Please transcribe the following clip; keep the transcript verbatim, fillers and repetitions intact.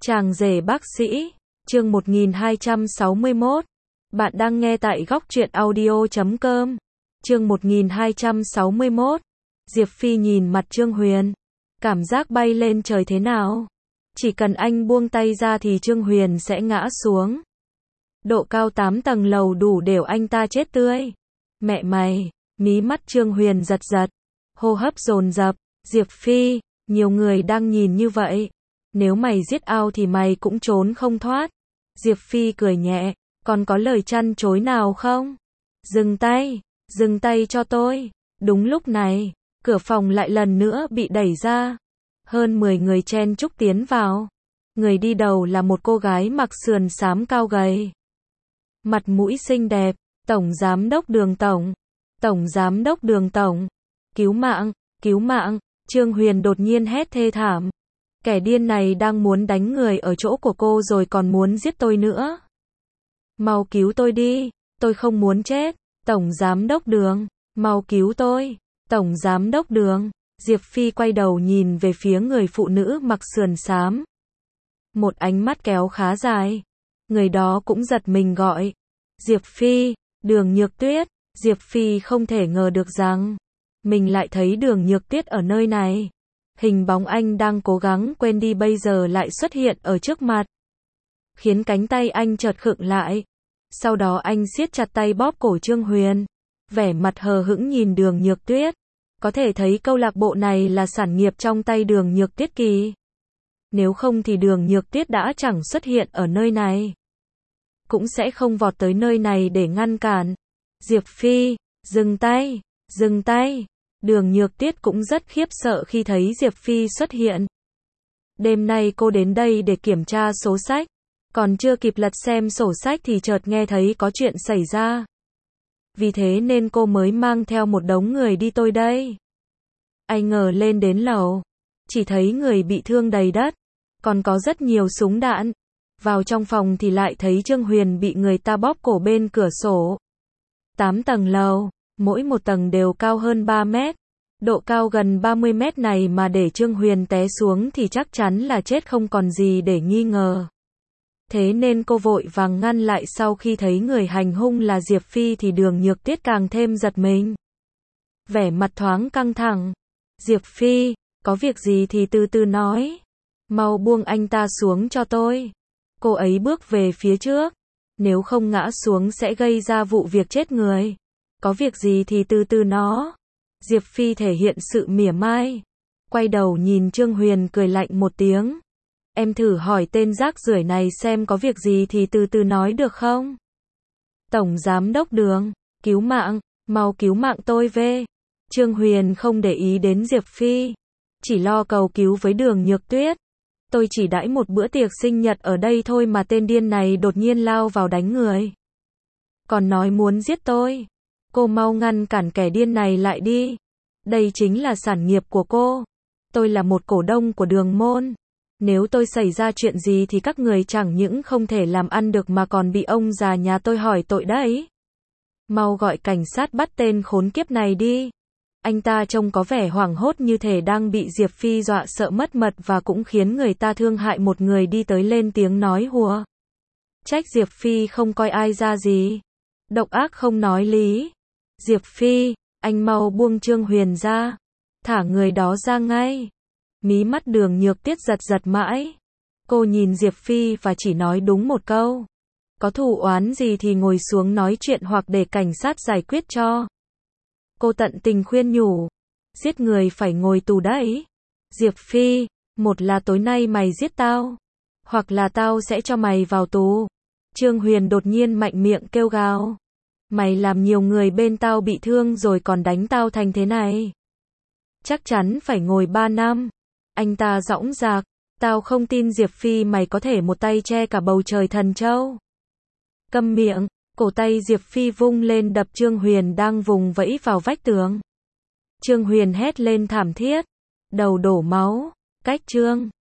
Chàng rể bác sĩ, chương một nghìn hai trăm sáu mươi mốt. Bạn đang nghe tại góc truyện audio chấm com. Chương một nghìn hai trăm sáu mươi mốt. Diệp Phi nhìn mặt Trương Huyền, cảm giác bay lên trời thế nào? Chỉ cần anh buông tay ra thì Trương Huyền sẽ ngã xuống. Độ cao tám tầng lầu đủ để anh ta chết tươi. Mẹ mày, mí mắt Trương Huyền giật giật, hô hấp dồn dập. Diệp Phi, nhiều người đang nhìn như vậy. Nếu mày giết ao thì mày cũng trốn không thoát. Diệp Phi cười nhẹ, còn có lời chăn chối nào không? Dừng tay, dừng tay cho tôi. Đúng lúc này, cửa phòng lại lần nữa bị đẩy ra. Hơn mười người chen chúc tiến vào. Người đi đầu là một cô gái mặc sườn xám cao gầy. Mặt mũi xinh đẹp, Tổng Giám đốc Đường Tổng. Tổng Giám đốc Đường Tổng. Cứu mạng, cứu mạng, Trương Huyền đột nhiên hét thê thảm. Kẻ điên này đang muốn đánh người ở chỗ của cô rồi còn muốn giết tôi nữa. Mau cứu tôi đi, tôi không muốn chết. Tổng Giám đốc Đường, mau cứu tôi. Tổng Giám đốc Đường. Diệp Phi quay đầu nhìn về phía người phụ nữ mặc sườn xám. Một ánh mắt kéo khá dài. Người đó cũng giật mình gọi. Diệp Phi, Đường Nhược Tuyết. Diệp Phi không thể ngờ được rằng mình lại thấy Đường Nhược Tuyết ở nơi này. Hình bóng anh đang cố gắng quên đi bây giờ lại xuất hiện ở trước mặt. Khiến cánh tay anh chợt khựng lại. Sau đó anh siết chặt tay bóp cổ Trương Huyền. Vẻ mặt hờ hững nhìn Đường Nhược Tuyết. Có thể thấy câu lạc bộ này là sản nghiệp trong tay Đường Nhược Tuyết Kỳ. Nếu không thì Đường Nhược Tuyết đã chẳng xuất hiện ở nơi này. Cũng sẽ không vọt tới nơi này để ngăn cản. Diệp Phi, dừng tay, dừng tay. Đường Nhược Tuyết cũng rất khiếp sợ khi thấy Diệp Phi xuất hiện. Đêm nay cô đến đây để kiểm tra số sách. Còn chưa kịp lật xem sổ sách thì chợt nghe thấy có chuyện xảy ra. Vì thế nên cô mới mang theo một đống người đi tôi đây. Ai ngờ lên đến lầu, chỉ thấy người bị thương đầy đất. Còn có rất nhiều súng đạn. Vào trong phòng thì lại thấy Trương Huyền bị người ta bóp cổ bên cửa sổ. Tám tầng lầu, mỗi một tầng đều cao hơn ba mét. Độ cao gần ba mươi mét này mà để Trương Huyền té xuống thì chắc chắn là chết không còn gì để nghi ngờ. Thế nên cô vội vàng ngăn lại. Sau khi thấy người hành hung là Diệp Phi thì Đường Nhược Tuyết càng thêm giật mình. Vẻ mặt thoáng căng thẳng. Diệp Phi, có việc gì thì từ từ nói. Mau buông anh ta xuống cho tôi. Cô ấy bước về phía trước. Nếu không ngã xuống sẽ gây ra vụ việc chết người. Có việc gì thì từ từ nó. Diệp Phi thể hiện sự mỉa mai. Quay đầu nhìn Trương Huyền cười lạnh một tiếng. Em thử hỏi tên rác rưởi này xem có việc gì thì từ từ nói được không? Tổng Giám đốc Đường, cứu mạng, mau cứu mạng tôi về. Trương Huyền không để ý đến Diệp Phi. Chỉ lo cầu cứu với Đường Nhược Tuyết. Tôi chỉ đãi một bữa tiệc sinh nhật ở đây thôi mà tên điên này đột nhiên lao vào đánh người. Còn nói muốn giết tôi. Cô mau ngăn cản kẻ điên này lại đi. Đây chính là sản nghiệp của cô. Tôi là một cổ đông của Đường môn. Nếu tôi xảy ra chuyện gì thì các người chẳng những không thể làm ăn được mà còn bị ông già nhà tôi hỏi tội đấy. Mau gọi cảnh sát bắt tên khốn kiếp này đi. Anh ta trông có vẻ hoảng hốt như thể đang bị Diệp Phi dọa sợ mất mật và cũng khiến người ta thương hại. Một người đi tới lên tiếng nói hùa. Trách Diệp Phi không coi ai ra gì. Độc ác không nói lý. Diệp Phi, anh mau buông Trương Huyền ra. Thả người đó ra ngay. Mí mắt Đường Nhược Tuyết giật giật mãi. Cô nhìn Diệp Phi và chỉ nói đúng một câu. Có thù oán gì thì ngồi xuống nói chuyện hoặc để cảnh sát giải quyết cho. Cô tận tình khuyên nhủ. Giết người phải ngồi tù đấy. Diệp Phi, một là tối nay mày giết tao. Hoặc là tao sẽ cho mày vào tù. Trương Huyền đột nhiên mạnh miệng kêu gào. Mày làm nhiều người bên tao bị thương rồi còn đánh tao thành thế này. Chắc chắn phải ngồi ba năm. Anh ta dõng dạc. Tao không tin Diệp Phi mày có thể một tay che cả bầu trời thần châu. Câm miệng. Cổ tay Diệp Phi vung lên đập Trương Huyền đang vùng vẫy vào vách tường. Trương Huyền hét lên thảm thiết. Đầu đổ máu. Cách Trương